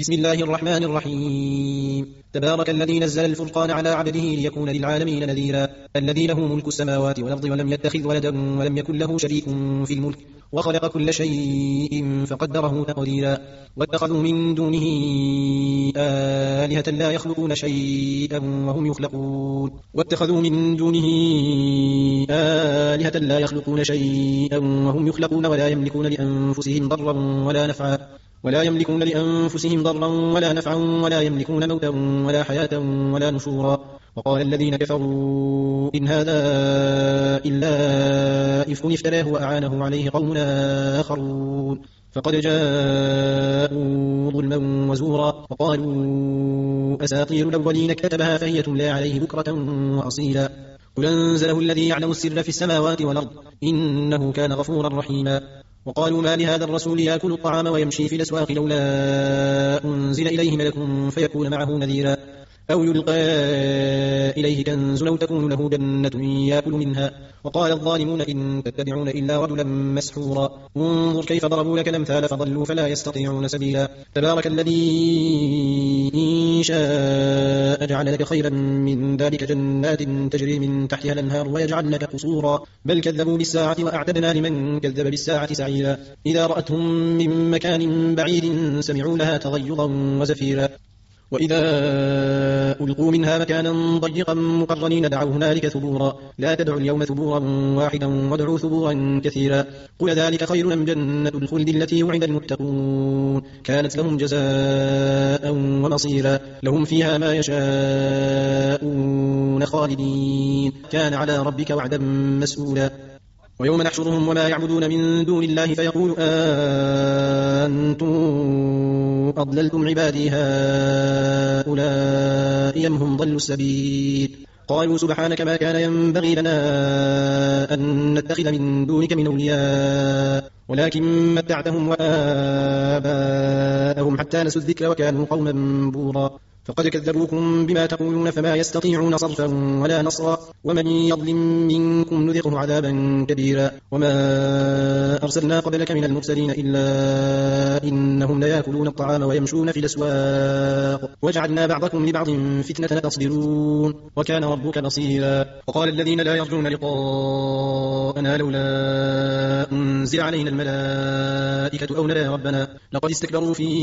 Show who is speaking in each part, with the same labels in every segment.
Speaker 1: بسم الله الرحمن الرحيم. تبارك الذي نزل الفرقان على عبده ليكون للعالمين نذيرا. الذي له ملك السماوات والأرض ولم يتخذ ولدا ولم يكن له شريك في الملك وخلق كل شيء فقدره تقديرا. واتخذوا من دونه آلهة لا يخلقون شيئا وهم يخلقون. ولا يملكون لأنفسهم ضرا ولا نفعا ولا يملكون موتا ولا حياة ولا نشورا. وقال الذين كفروا إن هذا إلا إفك افتراه وأعانه عليه قوم آخرون فقد جاءوا ظلما وزورا. وقالوا أساطير الأولين كتبها فهي تملى عليه بكرة وأصيلا. قل أنزله الذي يعلم السر في السماوات والأرض إنه كان غفورا رحيما. وقالوا ما لهذا الرسول يأكل الطعام ويمشي في الأسواق لولا أنزل إليه ملك فيكون معه نذيرا أو يلقى إليه كنز أو تكون له جنة يأكل منها. وقال الظالمون إن تتبعون إلا رجلا مسحورا. انظر كيف ضربوا لك الأمثال فضلوا فلا يستطيعون سبيلا. تبارك الذي إن شاء جعل لك خيرا من ذلك جنات تجري من تحتها الأنهار ويجعل لك قصورا بل كذبوا بالساعة وأعتدنا لمن كذب بالساعة سعيرا. إذا رأتهم من مكان بعيد سمعوا لها تغيظا وزفيرا وإذا ألقوا منها مكانا ضيقا مقرنين دعوا هنالك ثبورا. لا تدعوا اليوم ثبورا واحدا وادعوا ثبورا كثيرا. قل ذلك خير أم جنة الخلد التي وعد المتقون كانت لهم جزاء ومصيرا. لهم فيها ما يشاءون خالدين كان على ربك وعدا مسئولا. ويوم نحشرهم وما يعبدون من دون الله فيقول أنتم أضللتم عبادي هؤلاء أم هم ضلوا السبيل. قالوا سبحانك ما كان ينبغي لنا أن نتخذ من دونك من أولياء ولكن متعتهم وآباءهم حتى نسوا الذكر وكانوا قوما بورا. فقد كذبوكم بما تقولون فما يستطيعون صرفا ولا نصرا. ومن يظلم منكم نذقه عذابا كبيرا. وما أرسلنا قبلك من المرسلين إلا إنهم ليأكلون الطعام ويمشون في الأسواق وجعلنا بعضكم لبعض فتنة تصبرون وكان ربك بصيرا. وقال الذين لا يرجون لقاءنا لولا أنزل علينا الملائكة أو نرى ربنا لقد استكبروا في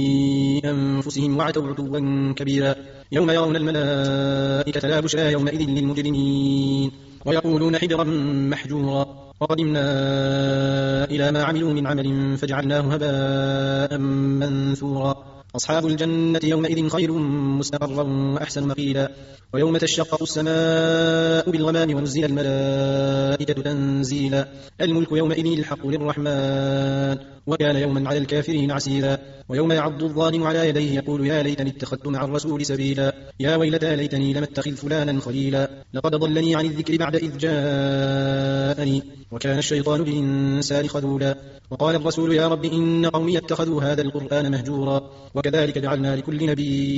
Speaker 1: أنفسهم وعتوا عتوا كبيرا. يوم يرون الملائكة لا بشرى يومئذ للمجرمين ويقولون حجرا محجورا. وقدمنا إلى ما عملوا من عمل فجعلناه هباء منثورا. أصحاب الجنة يومئذ خير مستقرا وأحسن مقيلا. ويوم تشقق السماء بالغمام ونزل الملائكة تنزيلا. الملك يومئذ الحق للرحمن وكان يوما على الكافرين عسيرا. ويوم يعض الظالم على يديه يقول يا ليتني اتخذت مع الرسول سبيلا. يا ويلتى ليتني لم اتخذ فلانا خليلا لقد ضلني عن الذكر بعد إذ جاءني وكان الشيطان بالإنسان خذولا. وقال الرسول يا رب إن قومي اتخذوا هذا القرآن مهجورا. وكذلك جعلنا لكل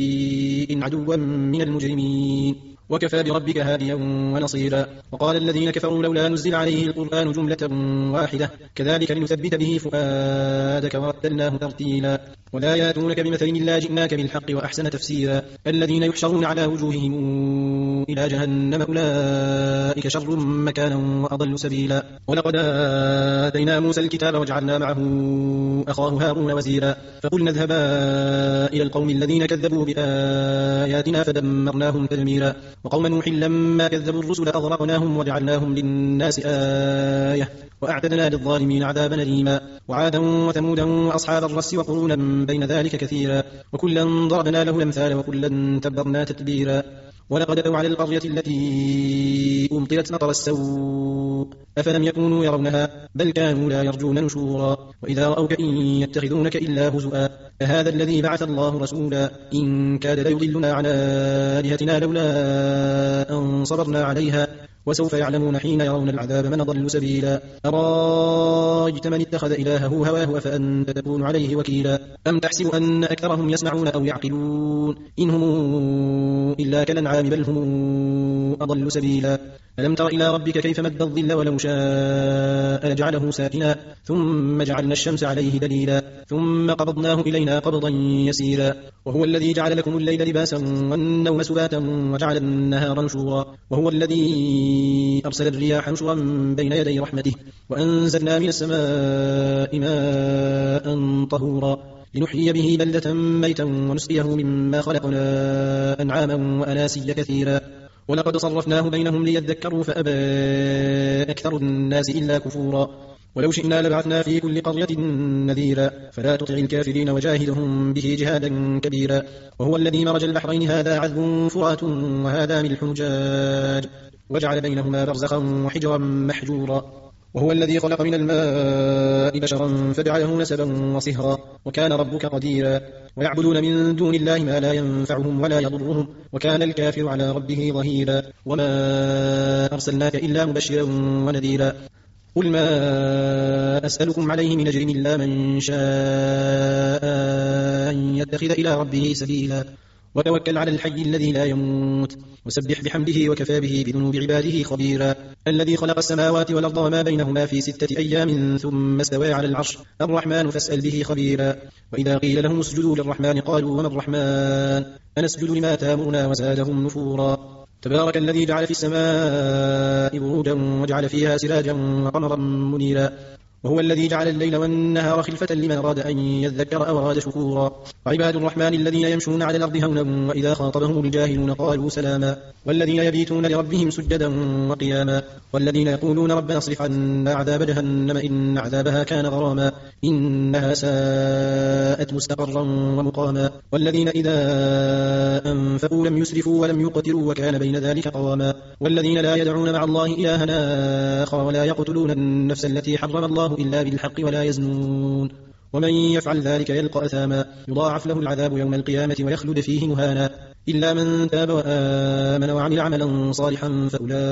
Speaker 1: نبي عدوا من المجرمين وكفى بربك هاديا ونصيرا. وقال الذين كفروا لولا نزل عليه القرآن جملة واحدة كذلك لنثبت به فؤادك ورتلناه ترتيلا. ولا ياتونك بمثل إلا جئناك بالحق وأحسن تفسيرا. الذين يحشرون على وجوههم إلى جهنم أولئك شر مكانا وأضل سبيلا. ولقد آتينا موسى الكتاب وجعلنا معه أخاه هارون وزيرا. فقلنا اذهبا إلى القوم الذين كذبوا بآياتنا فدمرناهم تدميرا. وقوم نوح لما كذبوا الرسل أغرقناهم وجعلناهم للناس آية وأعتدنا للظالمين عذابا أليما. وعادا وثمودا وأصحاب الرس وقرونا بين ذلك كثيرا. وكلا ضربنا له الأمثال وكلا تبرنا تتبيرا. ولقد أتوا على القرية التي أمطرت مطر السوء أفلم يكونوا يرونها بل كانوا لا يرجون نشورا. وإذا رأوك إن يتخذونك إلا هزؤا أهذا الذي بعث الله رسولا إن كاد ليضلنا عن آلهتنا لولا أن صبرنا عليها وسوف يعلمون حين يرون العذاب من ضل سبيلا. أرايت من اتخذ إلهه هواه أفأنت تكون عليه وكيلا. أم تحسب أن أكثرهم يسمعون أو يعقلون إن هم إلا كالأنعام بل هم أضل سبيلا. ألم تر إلى ربك كيف مد الظل ولو شاء لجعله ساكنا ثم جعلنا الشمس عليه دليلا ثم قبضناه إلينا قبضا يسيرا وهو الذي جعل لكم الليل لباسا والنوم سباتا وجعل النهار نشورا وهو الذي أرسل الرياح نشرا بين يدي رحمته وأنزلنا من السماء ماء طهورا لنحيي به بلدة ميتا ونسقيه مما خلقنا أنعاما وأناسيا كثيرا ولقد صرفناه بينهم ليذكروا فأبى أكثر الناس إلا كفورا ولو شئنا لبعثنا في كل قرية نذيرا فلا تطع الكافرين وجاهدهم به جهادا كبيرا وهو الذي مرج البحرين هذا عذب فرات وهذا ملح جاج وجعل بينهما برزخا وحجرا محجورا وهو الذي خلق من الماء بشرا فجعله نسبا وصهرا وكان ربك قديرا ويعبدون من دون الله ما لا ينفعهم ولا يضرهم وكان الكافر على ربه ظهيرا وما أرسلناك إلا مبشرا ونذيرا قل ما أسألكم عليه من أجر إلا من شاء أن يتخذ إلى ربه سبيلا وتوكل على الحي الذي لا يموت وسبح بحمده وكفى به بذنوب عباده خبيرا الذي خلق السماوات والأرض وما بينهما في 6 أيام ثم استوى على العرش الرحمن فاسأل به خبيرا وإذا قيل لهم اسجدوا للرحمن قالوا وما الرحمن أنسجد لما تامرنا وزادهم نفورا تبارك الذي جعل في السماء بروجا وجعل فيها سراجا وقمرا منيرا وهو الذي جعل الليل والنهار خلفة لمن أراد أن يذكر أو أراد شكورا وعباد الرحمن الذين يمشون على الأرض هونا وإذا خاطبهم الجاهلون قالوا سلاما والذين يبيتون لربهم سجدا وقياما والذين يقولون ربنا اصرف عنا عذاب جهنم إن عذابها كان غراما إنها ساءت مستقرا ومقاما والذين إذا أنفقوا لم يسرفوا ولم يقتروا وكان بين ذلك قواما والذين لا يدعون مع الله إلها آخر ولا يقتلون النفس التي حرم الله إلا بالحق ولا يزنون ومن يفعل ذلك يلقى أثاما يضاعف له العذاب يوم القيامة ويخلد فيه مهانا إلا من تاب وآمن وعمل عملا صالحا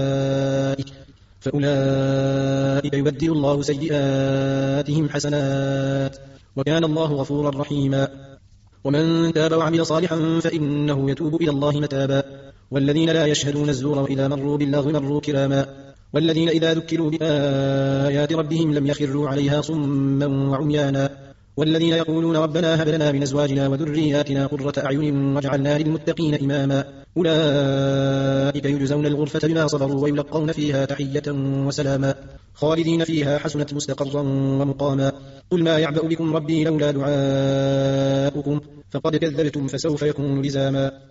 Speaker 1: فأولئك يبدل الله سيئاتهم حسنات وكان الله غفورا رحيما ومن تاب وعمل صالحا فإنه يتوب إلى الله متابا والذين لا يشهدون الزور وإذا مروا باللغو مروا كراما والذين إذا ذكروا بآيات ربهم لم يخروا عليها صما وعميانا والذين يقولون ربنا هب لنا من أزواجنا وذرياتنا قرة أعين واجعلنا للمتقين إماما أولئك يجزون الغرفة بما صبروا ويلقون فيها تحية وسلاما خالدين فيها حسنت مستقرا ومقاما قل ما يعبأ بكم ربي لولا دعاؤكم فقد كذبتم فسوف يكون لزاما